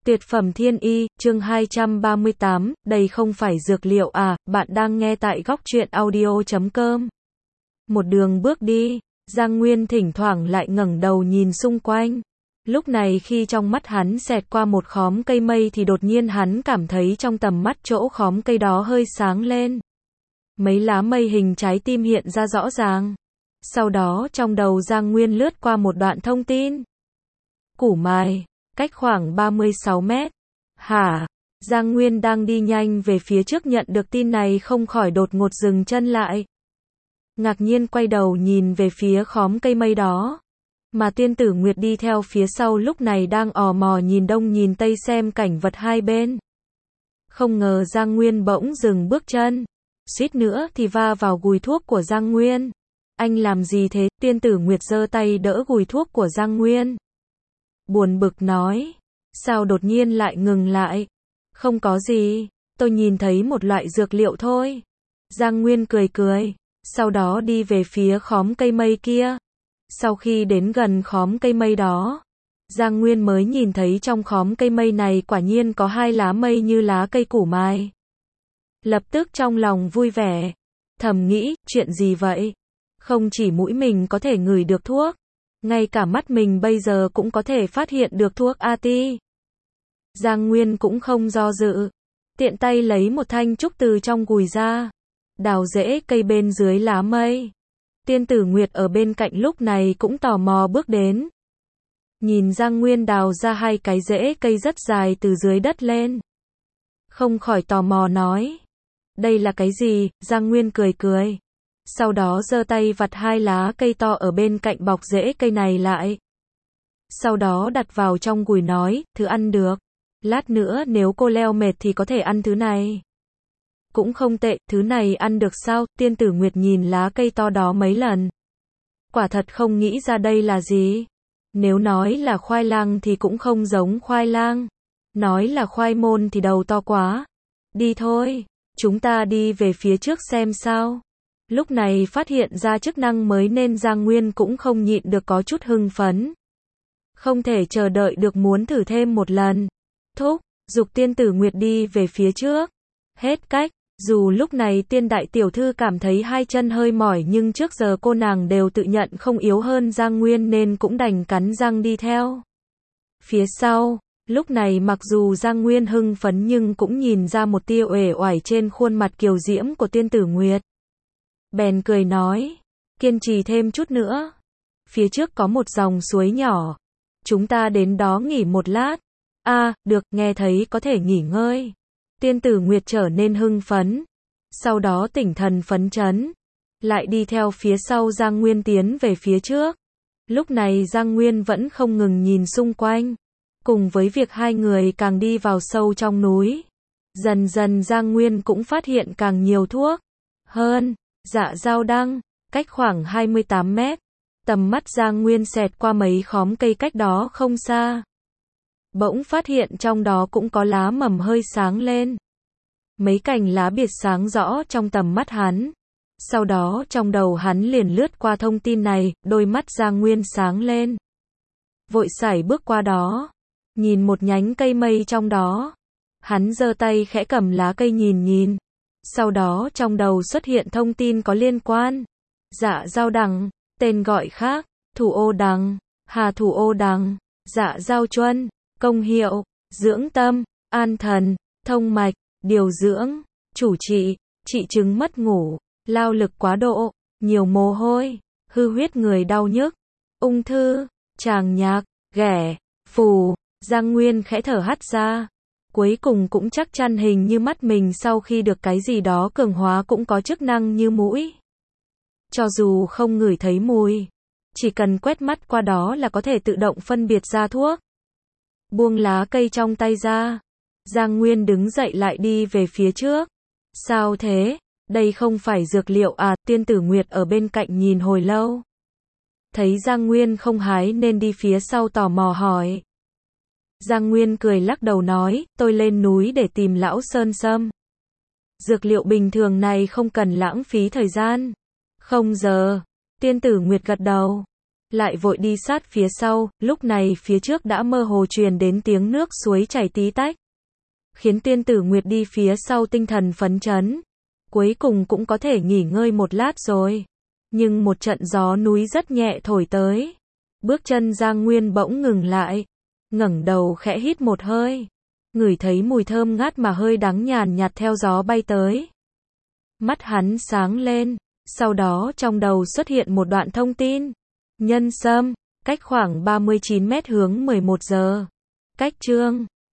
Tuyệt phẩm thiên y, chương 238, đây không phải dược liệu à, bạn đang nghe tại góc truyện audio.com. Một đường bước đi, Giang Nguyên thỉnh thoảng lại ngẩng đầu nhìn xung quanh. Lúc này khi trong mắt hắn xẹt qua một khóm cây mây thì đột nhiên hắn cảm thấy trong tầm mắt chỗ khóm cây đó hơi sáng lên. Mấy lá mây hình trái tim hiện ra rõ ràng. Sau đó trong đầu Giang Nguyên lướt qua một đoạn thông tin. Củ Mài, cách khoảng 36 mét. Hả? Giang Nguyên đang đi nhanh về phía trước nhận được tin này không khỏi đột ngột dừng chân lại. Ngạc nhiên quay đầu nhìn về phía khóm cây mây đó. Mà Tiên Tử Nguyệt đi theo phía sau lúc này đang ò mò nhìn đông nhìn tây xem cảnh vật hai bên. Không ngờ Giang Nguyên bỗng dừng bước chân. Suýt nữa thì va vào gùi thuốc của Giang Nguyên. Anh làm gì thế? Tiên Tử Nguyệt giơ tay đỡ gùi thuốc của Giang Nguyên. Buồn bực nói. Sao đột nhiên lại ngừng lại? Không có gì, tôi nhìn thấy một loại dược liệu thôi. Giang Nguyên cười cười. Sau đó đi về phía khóm cây mây kia. Sau khi đến gần khóm cây mây đó, Giang Nguyên mới nhìn thấy trong khóm cây mây này quả nhiên có hai lá mây như lá cây củ mài. Lập tức trong lòng vui vẻ, thầm nghĩ, chuyện gì vậy? Không chỉ mũi mình có thể ngửi được thuốc, ngay cả mắt mình bây giờ cũng có thể phát hiện được thuốc AT. Giang Nguyên cũng không do dự, tiện tay lấy một thanh trúc từ trong gùi ra, đào rễ cây bên dưới lá mây. Tiên Tử Nguyệt ở bên cạnh lúc này cũng tò mò bước đến. Nhìn Giang Nguyên đào ra hai cái rễ cây rất dài từ dưới đất lên. Không khỏi tò mò nói. Đây là cái gì? Giang Nguyên cười cười. Sau đó giơ tay vặt hai lá cây to ở bên cạnh bọc rễ cây này lại. Sau đó đặt vào trong gùi nói, thứ ăn được. Lát nữa nếu cô leo mệt thì có thể ăn thứ này. Cũng không tệ, thứ này ăn được sao? Tiên Tử Nguyệt nhìn lá cây to đó mấy lần. Quả thật không nghĩ ra đây là gì. Nếu nói là khoai lang thì cũng không giống khoai lang. Nói là khoai môn thì đầu to quá. Đi thôi, chúng ta đi về phía trước xem sao. Lúc này phát hiện ra chức năng mới nên Giang Nguyên cũng không nhịn được có chút hưng phấn. Không thể chờ đợi được muốn thử thêm một lần. Thúc, giục Tiên Tử Nguyệt đi về phía trước. Hết cách, dù lúc này Tiên Đại Tiểu Thư cảm thấy hai chân hơi mỏi nhưng trước giờ cô nàng đều tự nhận không yếu hơn Giang Nguyên nên cũng đành cắn răng đi theo. Phía sau, lúc này mặc dù Giang Nguyên hưng phấn nhưng cũng nhìn ra một tia uể oải trên khuôn mặt kiều diễm của Tiên Tử Nguyệt. Bèn cười nói, kiên trì thêm chút nữa. Phía trước có một dòng suối nhỏ. Chúng ta đến đó nghỉ một lát. Được, nghe thấy có thể nghỉ ngơi. Tiên Tử Nguyệt trở nên hưng phấn. Sau đó tỉnh thần phấn chấn. Lại đi theo phía sau Giang Nguyên tiến về phía trước. Lúc này Giang Nguyên vẫn không ngừng nhìn xung quanh. Cùng với việc hai người càng đi vào sâu trong núi. Dần dần Giang Nguyên cũng phát hiện càng nhiều thuốc. Hơn. Dạ dao đăng, cách khoảng 28 mét. Tầm mắt Giang Nguyên xẹt qua mấy khóm cây cách đó không xa. Bỗng phát hiện trong đó cũng có lá mầm hơi sáng lên. Mấy cành lá biệt sáng rõ trong tầm mắt hắn. Sau đó trong đầu hắn liền lướt qua thông tin này, đôi mắt Giang Nguyên sáng lên. Vội sải bước qua đó, nhìn một nhánh cây mây trong đó. Hắn giơ tay khẽ cầm lá cây nhìn. Sau đó trong đầu xuất hiện thông tin có liên quan. Dạ dao đằng, tên gọi khác, thủ ô đằng, hà thủ ô đằng, dạ dao chuân, công hiệu, dưỡng tâm, an thần, thông mạch, điều dưỡng, chủ trị chứng mất ngủ, lao lực quá độ, nhiều mồ hôi, hư huyết người đau nhức, ung thư, tràng nhạc, ghẻ, phù. Giang Nguyên khẽ thở hắt ra. Cuối cùng cũng chắc chắn hình như mắt mình sau khi được cái gì đó cường hóa cũng có chức năng như mũi. Cho dù không ngửi thấy mùi, chỉ cần quét mắt qua đó là có thể tự động phân biệt ra thuốc. Buông lá cây trong tay ra, Giang Nguyên đứng dậy lại đi về phía trước. Sao thế? Đây không phải dược liệu à? Tiên Tử Nguyệt ở bên cạnh nhìn hồi lâu. Thấy Giang Nguyên không hái nên đi phía sau tò mò hỏi. Giang Nguyên cười lắc đầu nói, tôi lên núi để tìm lão sơn sâm. Dược liệu bình thường này không cần lãng phí thời gian. Không giờ. Tiên Tử Nguyệt gật đầu. lại vội đi sát phía sau, lúc này phía trước đã mơ hồ truyền đến tiếng nước suối chảy tí tách, khiến Tiên Tử Nguyệt đi phía sau tinh thần phấn chấn. Cuối cùng cũng có thể nghỉ ngơi một lát rồi. Nhưng một trận gió núi rất nhẹ thổi tới. Bước chân Giang Nguyên bỗng ngừng lại, ngẩng đầu khẽ hít một hơi, ngửi thấy mùi thơm ngát mà hơi đắng nhàn nhạt theo gió bay tới. Mắt hắn sáng lên, sau đó trong đầu xuất hiện một đoạn thông tin. Nhân Sâm, cách khoảng 39 mét hướng 11 giờ. Cách chương